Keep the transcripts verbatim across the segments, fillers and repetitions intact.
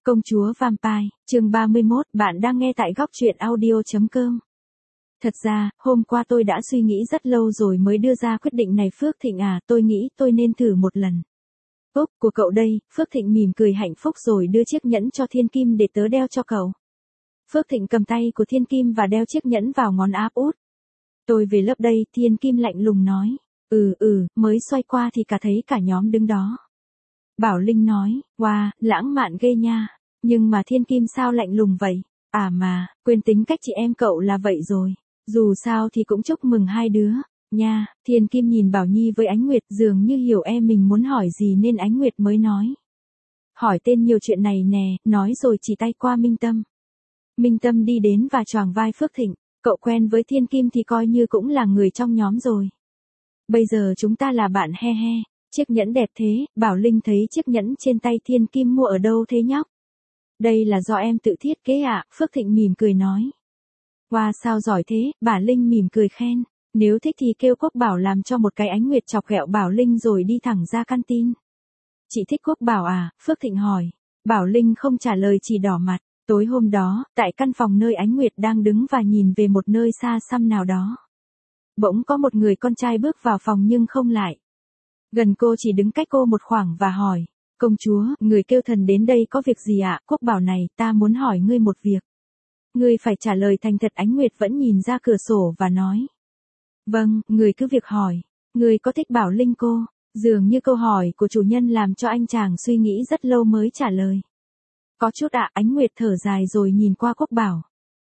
Công chúa Vampire, chương ba mươi mốt, bạn đang nghe tại góc truyện audio chấm com. Thật ra, hôm qua tôi đã suy nghĩ rất lâu rồi mới đưa ra quyết định này. Phước Thịnh à, tôi nghĩ tôi nên thử một lần. Úp, của cậu đây. Phước Thịnh mỉm cười hạnh phúc rồi đưa chiếc nhẫn cho Thiên Kim để tớ đeo cho cậu. Phước Thịnh cầm tay của Thiên Kim và đeo chiếc nhẫn vào ngón áp út. Tôi về lớp đây, Thiên Kim lạnh lùng nói. Ừ ừ, mới xoay qua thì cả thấy cả nhóm đứng đó. Bảo Linh nói, wow, lãng mạn ghê nha. Nhưng mà Thiên Kim sao lạnh lùng vậy? À mà, quên tính cách chị em cậu là vậy rồi. Dù sao thì cũng chúc mừng hai đứa, nha. Thiên Kim nhìn Bảo Nhi với Ánh Nguyệt dường như hiểu em mình muốn hỏi gì nên Ánh Nguyệt mới nói. Hỏi tên nhiều chuyện này nè, nói rồi chỉ tay qua Minh Tâm. Minh Tâm đi đến và choàng vai Phước Thịnh, cậu quen với Thiên Kim thì coi như cũng là người trong nhóm rồi. Bây giờ chúng ta là bạn he he. Chiếc nhẫn đẹp thế, Bảo Linh thấy chiếc nhẫn trên tay Thiên Kim mua ở đâu thế nhóc? Đây là do em tự thiết kế ạ, à? Phước Thịnh mỉm cười nói. Wow, sao giỏi thế, Bảo Linh mỉm cười khen. Nếu thích thì kêu Quốc Bảo làm cho một cái. Ánh Nguyệt chọc ghẹo Bảo Linh rồi đi thẳng ra canteen. Chị thích Quốc Bảo à, Phước Thịnh hỏi. Bảo Linh không trả lời chỉ đỏ mặt. Tối hôm đó, tại căn phòng nơi Ánh Nguyệt đang đứng và nhìn về một nơi xa xăm nào đó. Bỗng có một người con trai bước vào phòng nhưng không lại. Gần cô chỉ đứng cách cô một khoảng và hỏi. Công chúa, người kêu thần đến đây có việc gì ạ? Quốc Bảo này, ta muốn hỏi ngươi một việc. Ngươi phải trả lời thành thật. Ánh Nguyệt vẫn nhìn ra cửa sổ và nói. Vâng, người cứ việc hỏi. Ngươi có thích Bảo Linh cô? Dường như câu hỏi của chủ nhân làm cho anh chàng suy nghĩ rất lâu mới trả lời. Có chút ạ. Ánh Nguyệt thở dài rồi nhìn qua Quốc Bảo.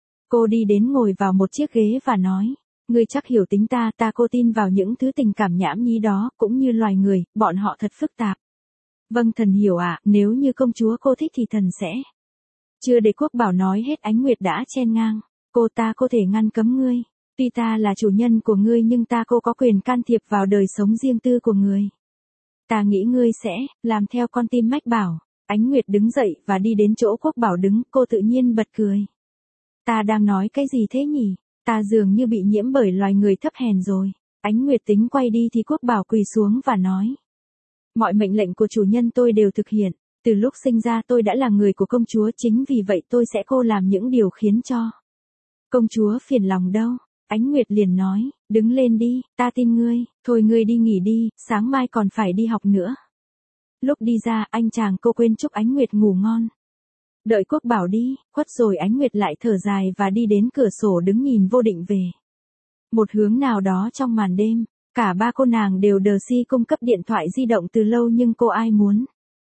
Cô đi đến ngồi vào một chiếc ghế và nói. Ngươi chắc hiểu tính ta, ta cô tin vào những thứ tình cảm nhảm nhí đó, cũng như loài người, bọn họ thật phức tạp. Vâng thần hiểu ạ, à, nếu như công chúa cô thích thì thần sẽ. Chưa để Quốc Bảo nói hết Ánh Nguyệt đã chen ngang. Cô ta có thể ngăn cấm ngươi. Tuy ta là chủ nhân của ngươi nhưng ta cô có quyền can thiệp vào đời sống riêng tư của ngươi. Ta nghĩ ngươi sẽ, làm theo con tim mách bảo. Ánh Nguyệt đứng dậy và đi đến chỗ Quốc Bảo đứng, cô tự nhiên bật cười. Ta đang nói cái gì thế nhỉ? Ta dường như bị nhiễm bởi loài người thấp hèn rồi. Ánh Nguyệt tính quay đi thì Quốc Bảo quỳ xuống và nói. Mọi mệnh lệnh của chủ nhân tôi đều thực hiện. Từ lúc sinh ra tôi đã là người của công chúa, chính vì vậy tôi sẽ cô làm những điều khiến cho công chúa phiền lòng đâu. Ánh Nguyệt liền nói, đứng lên đi, ta tin ngươi, thôi ngươi đi nghỉ đi, sáng mai còn phải đi học nữa. Lúc đi ra, anh chàng cô quên chúc Ánh Nguyệt ngủ ngon. Đợi Quốc Bảo đi, khuất rồi Ánh Nguyệt lại thở dài và đi đến cửa sổ đứng nhìn vô định về một hướng nào đó trong màn đêm. Cả ba cô nàng đều đờ si cung cấp điện thoại di động từ lâu nhưng cô ai muốn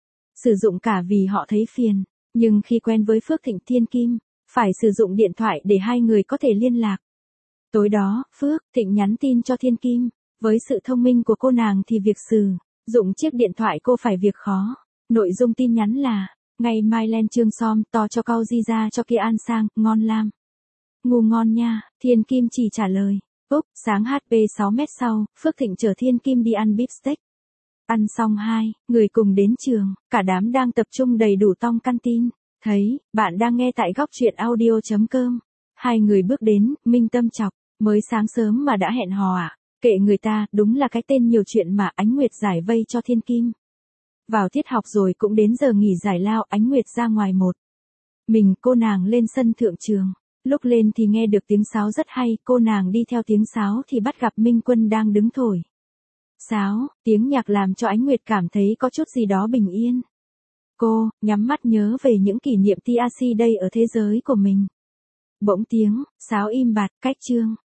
sử dụng cả vì họ thấy phiền. Nhưng khi quen với Phước Thịnh Thiên Kim, phải sử dụng điện thoại để hai người có thể liên lạc. Tối đó, Phước Thịnh nhắn tin cho Thiên Kim. Với sự thông minh của cô nàng thì việc sử dụng chiếc điện thoại cô phải việc khó. Nội dung tin nhắn là, ngày mai lên trường som to cho cao di ra cho kia ăn sang, ngon lam. Ngủ ngon nha, Thiên Kim chỉ trả lời. Úp, sáng hát pê sáu mét sau, Phước Thịnh chở Thiên Kim đi ăn beef steak. Ăn xong hai, người cùng đến trường, cả đám đang tập trung đầy đủ trong canteen. Thấy, bạn đang nghe tại góc truyện audio chấm com. Hai người bước đến, Minh Tâm chọc, mới sáng sớm mà đã hẹn hò à? Kệ người ta, đúng là cái tên nhiều chuyện mà. Ánh Nguyệt giải vây cho Thiên Kim. Vào tiết học rồi cũng đến giờ nghỉ giải lao. Ánh Nguyệt ra ngoài một mình, cô nàng lên sân thượng trường. Lúc lên thì nghe được tiếng sáo rất hay, cô nàng đi theo tiếng sáo thì bắt gặp Minh Quân đang đứng thổi sáo. Tiếng nhạc làm cho Ánh Nguyệt cảm thấy có chút gì đó bình yên. Cô nhắm mắt nhớ về những kỷ niệm tê rờ xê đây ở thế giới của mình. Bỗng tiếng sáo im bặt, cách chương